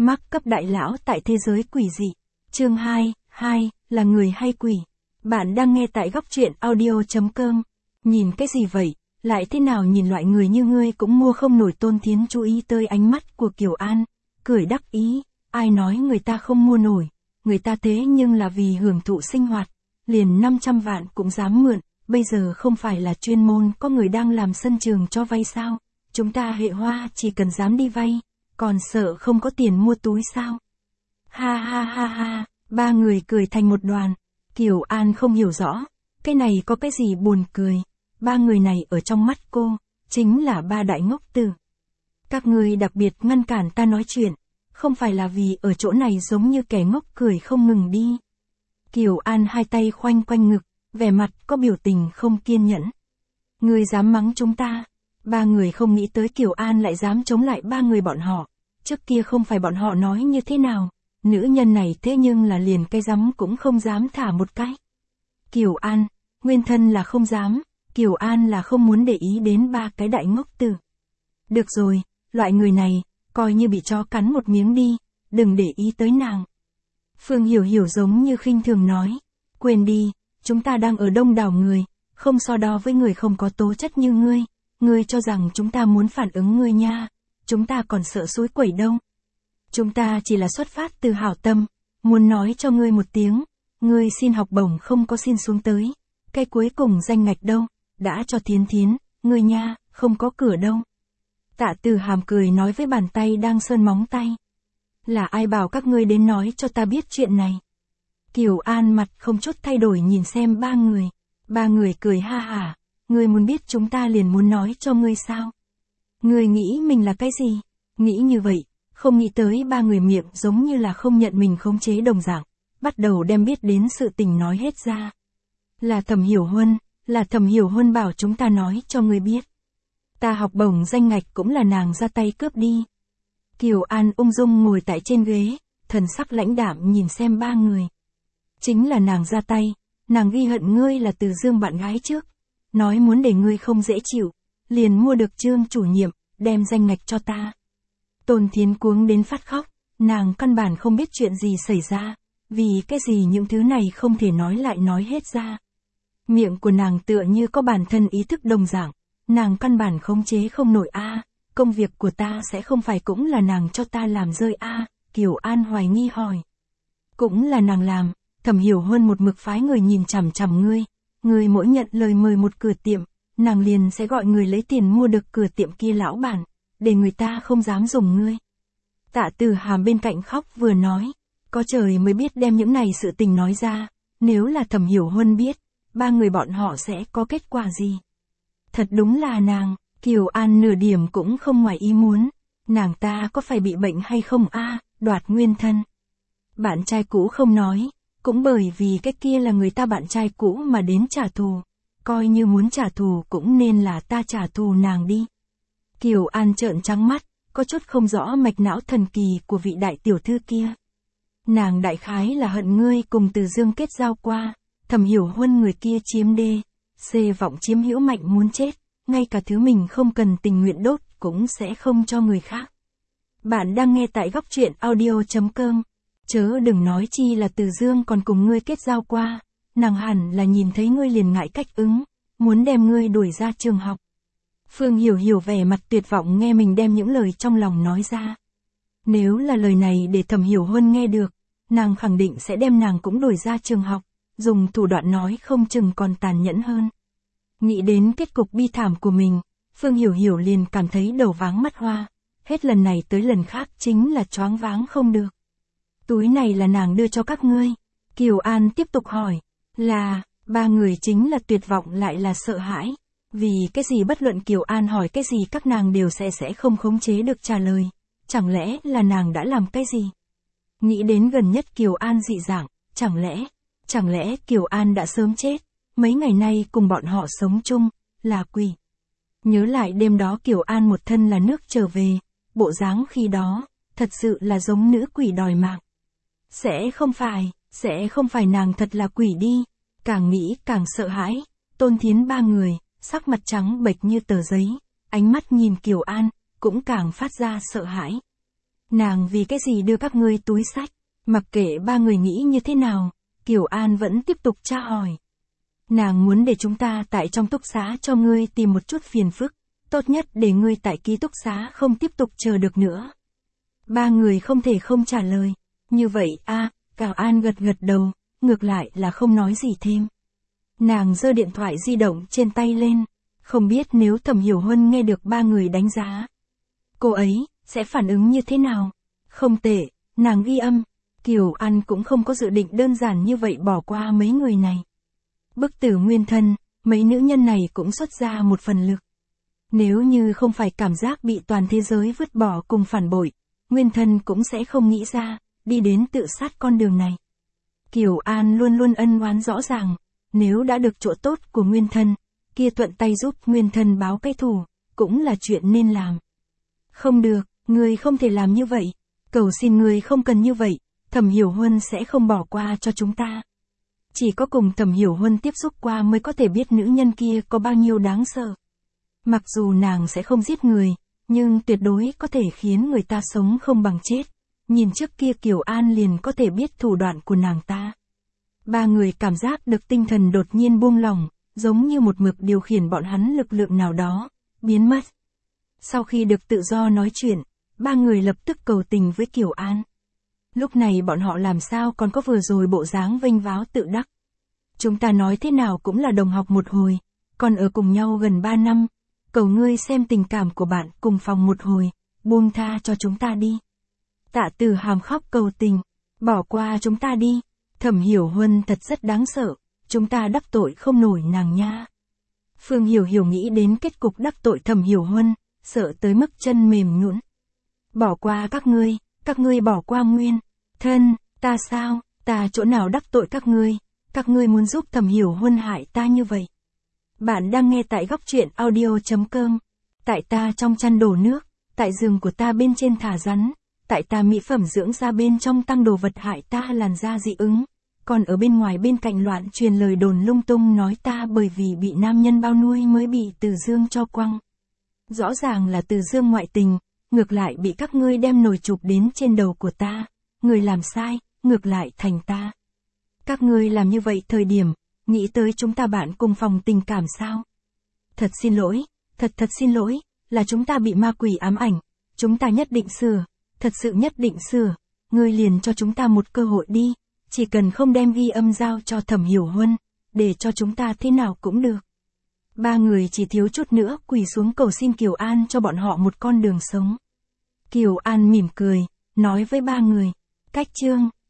Mắc cấp đại lão tại thế giới quỷ dị. Chương 2, là người hay quỷ. Bạn đang nghe tại góc truyện audio.com. Nhìn cái gì vậy? Lại thế nào nhìn loại người như ngươi cũng mua không nổi. Tôn Thiến chú ý tới ánh mắt của Kiều An, cười đắc ý. Ai nói người ta không mua nổi? Người ta thế nhưng là vì hưởng thụ sinh hoạt. Liền 500 vạn cũng dám mượn. Bây giờ không phải là chuyên môn có người đang làm sân trường cho vay sao? Chúng ta hệ Hoa chỉ cần dám đi vay, còn sợ không có tiền mua túi sao? Ha ha ha ha, ba người cười thành một đoàn. Kiều An không hiểu rõ, cái này có cái gì buồn cười. Ba người này ở trong mắt cô, chính là ba đại ngốc tử. Các ngươi đặc biệt ngăn cản ta nói chuyện, không phải là vì ở chỗ này giống như kẻ ngốc cười không ngừng đi. Kiều An hai tay khoanh quanh ngực, vẻ mặt có biểu tình không kiên nhẫn. Ngươi dám mắng chúng ta? Ba người không nghĩ tới Kiều An lại dám chống lại ba người bọn họ. Trước kia không phải bọn họ nói như thế nào, nữ nhân này thế nhưng là liền cái rắm cũng không dám thả một cái. Kiều An, nguyên thân là không dám, Kiều An là không muốn để ý đến ba cái đại ngốc tử. Được rồi, loại người này, coi như bị chó cắn một miếng đi, đừng để ý tới nàng. Phương Hiểu Hiểu giống như khinh thường nói, quên đi, chúng ta đang ở đông đảo người, không so đo với người không có tố chất như ngươi. Ngươi cho rằng chúng ta muốn phản ứng ngươi nha, chúng ta còn sợ suối quẩy đâu. Chúng ta chỉ là xuất phát từ hảo tâm, muốn nói cho ngươi một tiếng, ngươi xin học bổng không có xin xuống tới, cái cuối cùng danh ngạch đâu, đã cho Thiến Thiến, ngươi nha, không có cửa đâu. Tạ Từ Hàm cười nói với bàn tay đang sơn móng tay. Là ai bảo các ngươi đến nói cho ta biết chuyện này? Kiều An mặt không chút thay đổi nhìn xem ba người cười ha hả. Ngươi muốn biết chúng ta liền muốn nói cho ngươi sao? Ngươi nghĩ mình là cái gì? Nghĩ như vậy, không nghĩ tới ba người miệng giống như là không nhận mình khống chế đồng dạng, bắt đầu đem biết đến sự tình nói hết ra. Là Thẩm Hiểu Huân bảo chúng ta nói cho ngươi biết. Ta học bổng danh ngạch cũng là nàng ra tay cướp đi. Kiều An ung dung ngồi tại trên ghế, thần sắc lãnh đạm nhìn xem ba người. Chính là nàng ra tay, nàng ghi hận ngươi là Từ Dương bạn gái trước. Nói muốn để ngươi không dễ chịu, liền mua được Trương chủ nhiệm, đem danh ngạch cho ta. Tôn Thiến cuống đến phát khóc, nàng căn bản không biết chuyện gì xảy ra, vì cái gì những thứ này không thể nói lại nói hết ra. Miệng của nàng tựa như có bản thân ý thức đồng dạng, nàng căn bản khống chế không nổi công việc của ta sẽ không phải cũng là nàng cho ta làm rơi Kiều An hoài nghi hỏi. Cũng là nàng làm, Thẩm Hiểu Huân một mực phái người nhìn chằm chằm ngươi. Người mỗi nhận lời mời một cửa tiệm, nàng liền sẽ gọi người lấy tiền mua được cửa tiệm kia lão bản, để người ta không dám dùng ngươi. Tạ Từ Hàm bên cạnh khóc vừa nói, có trời mới biết đem những này sự tình nói ra, nếu là Thẩm Hiểu Huân biết, ba người bọn họ sẽ có kết quả gì? Thật đúng là nàng, Kiều An nửa điểm cũng không ngoài ý muốn, nàng ta có phải bị bệnh hay không đoạt nguyên thân. Bạn trai cũ không nói. Cũng bởi vì cái kia là người ta bạn trai cũ mà đến trả thù, coi như muốn trả thù cũng nên là ta trả thù nàng đi. Kiều An trợn trắng mắt, có chút không rõ mạch não thần kỳ của vị đại tiểu thư kia. Nàng đại khái là hận ngươi cùng Từ Dương kết giao qua, Thẩm Hiểu Huân người kia chiếm đê, vọng chiếm hữu mạnh muốn chết, ngay cả thứ mình không cần tình nguyện đốt cũng sẽ không cho người khác. Bạn đang nghe tại góc truyện audio.com. Chớ đừng nói chi là Từ Dương còn cùng ngươi kết giao qua, nàng hẳn là nhìn thấy ngươi liền ngại cách ứng, muốn đem ngươi đuổi ra trường học. Phương Hiểu Hiểu vẻ mặt tuyệt vọng nghe mình đem những lời trong lòng nói ra. Nếu là lời này để Thẩm Hiểu Huân nghe được, nàng khẳng định sẽ đem nàng cũng đuổi ra trường học, dùng thủ đoạn nói không chừng còn tàn nhẫn hơn. Nghĩ đến kết cục bi thảm của mình, Phương Hiểu Hiểu liền cảm thấy đầu váng mắt hoa, hết lần này tới lần khác chính là choáng váng không được. Túi này là nàng đưa cho các ngươi. Kiều An tiếp tục hỏi. Ba người chính là tuyệt vọng lại là sợ hãi. Vì cái gì bất luận Kiều An hỏi cái gì các nàng đều sẽ không khống chế được trả lời. Chẳng lẽ là nàng đã làm cái gì? Nghĩ đến gần nhất Kiều An dị dạng, chẳng lẽ Kiều An đã sớm chết, mấy ngày nay cùng bọn họ sống chung, là quỷ. Nhớ lại đêm đó Kiều An một thân là nước trở về, bộ dáng khi đó, thật sự là giống nữ quỷ đòi mạng. Sẽ không phải nàng thật là quỷ đi, càng nghĩ càng sợ hãi. Tôn Thiến ba người, sắc mặt trắng bệch như tờ giấy, ánh mắt nhìn Kiều An, cũng càng phát ra sợ hãi. Nàng vì cái gì đưa các ngươi túi xách? Mặc kệ ba người nghĩ như thế nào, Kiều An vẫn tiếp tục tra hỏi. Nàng muốn để chúng ta tại trong túc xá cho ngươi tìm một chút phiền phức, tốt nhất để ngươi tại ký túc xá không tiếp tục chờ được nữa. Ba người không thể không trả lời. Như vậy Kiều An gật gật đầu, ngược lại là không nói gì thêm. Nàng giơ điện thoại di động trên tay lên, không biết nếu Thẩm Hiểu Huân nghe được ba người đánh giá, cô ấy sẽ phản ứng như thế nào? Không tệ, nàng ghi âm. Kiều An cũng không có dự định đơn giản như vậy bỏ qua mấy người này. Bức tử nguyên thân, mấy nữ nhân này cũng xuất ra một phần lực. Nếu như không phải cảm giác bị toàn thế giới vứt bỏ cùng phản bội, nguyên thân cũng sẽ không nghĩ ra, đi đến tự sát con đường này. Kiều An luôn luôn ân oán rõ ràng, nếu đã được chỗ tốt của nguyên thân, kia thuận tay giúp nguyên thân báo cái thù, cũng là chuyện nên làm. Không được, ngươi không thể làm như vậy, cầu xin ngươi không cần như vậy, Thẩm Hiểu Huân sẽ không bỏ qua cho chúng ta. Chỉ có cùng Thẩm Hiểu Huân tiếp xúc qua mới có thể biết nữ nhân kia có bao nhiêu đáng sợ. Mặc dù nàng sẽ không giết người, nhưng tuyệt đối có thể khiến người ta sống không bằng chết. Nhìn trước kia Kiều An liền có thể biết thủ đoạn của nàng ta. Ba người cảm giác được tinh thần đột nhiên buông lỏng, giống như một mực điều khiển bọn hắn lực lượng nào đó, biến mất. Sau khi được tự do nói chuyện, ba người lập tức cầu tình với Kiều An. Lúc này bọn họ làm sao còn có vừa rồi bộ dáng vênh váo tự đắc. Chúng ta nói thế nào cũng là đồng học một hồi, còn ở cùng nhau gần 3 năm, cầu ngươi xem tình cảm của bạn cùng phòng một hồi, buông tha cho chúng ta đi. Tạ Tử Hàm khóc cầu tình, bỏ qua chúng ta đi, Thẩm Hiểu Huân thật rất đáng sợ, chúng ta đắc tội không nổi nàng nha. Phương Hiểu Hiểu nghĩ đến kết cục đắc tội Thẩm Hiểu Huân, sợ tới mức chân mềm nhũn. Bỏ qua các ngươi bỏ qua nguyên thân, ta sao, ta chỗ nào đắc tội các ngươi muốn giúp Thẩm Hiểu Huân hại ta như vậy. Bạn đang nghe tại góc truyện audio.com, tại ta trong chăn đổ nước, tại giường của ta bên trên thả rắn, tại ta mỹ phẩm dưỡng da bên trong tăng đồ vật hại ta làn da dị ứng, còn ở bên ngoài bên cạnh loạn truyền lời đồn lung tung nói ta bởi vì bị nam nhân bao nuôi mới bị Từ Dương cho quăng. Rõ ràng là Từ Dương ngoại tình, ngược lại bị các ngươi đem nồi chụp đến trên đầu của ta, người làm sai, ngược lại thành ta. Các ngươi làm như vậy thời điểm, nghĩ tới chúng ta bạn cùng phòng tình cảm sao? Thật xin lỗi, thật xin lỗi, là chúng ta bị ma quỷ ám ảnh, chúng ta nhất định sửa, thật sự nhất định sửa, ngươi liền cho chúng ta một cơ hội đi, chỉ cần không đem ghi âm giao cho Thẩm Hiểu Huân, để cho chúng ta thế nào cũng được. Ba người chỉ thiếu chút nữa quỳ xuống cầu xin Kiều An cho bọn họ một con đường sống. Kiều An mỉm cười, nói với ba người, cách chương.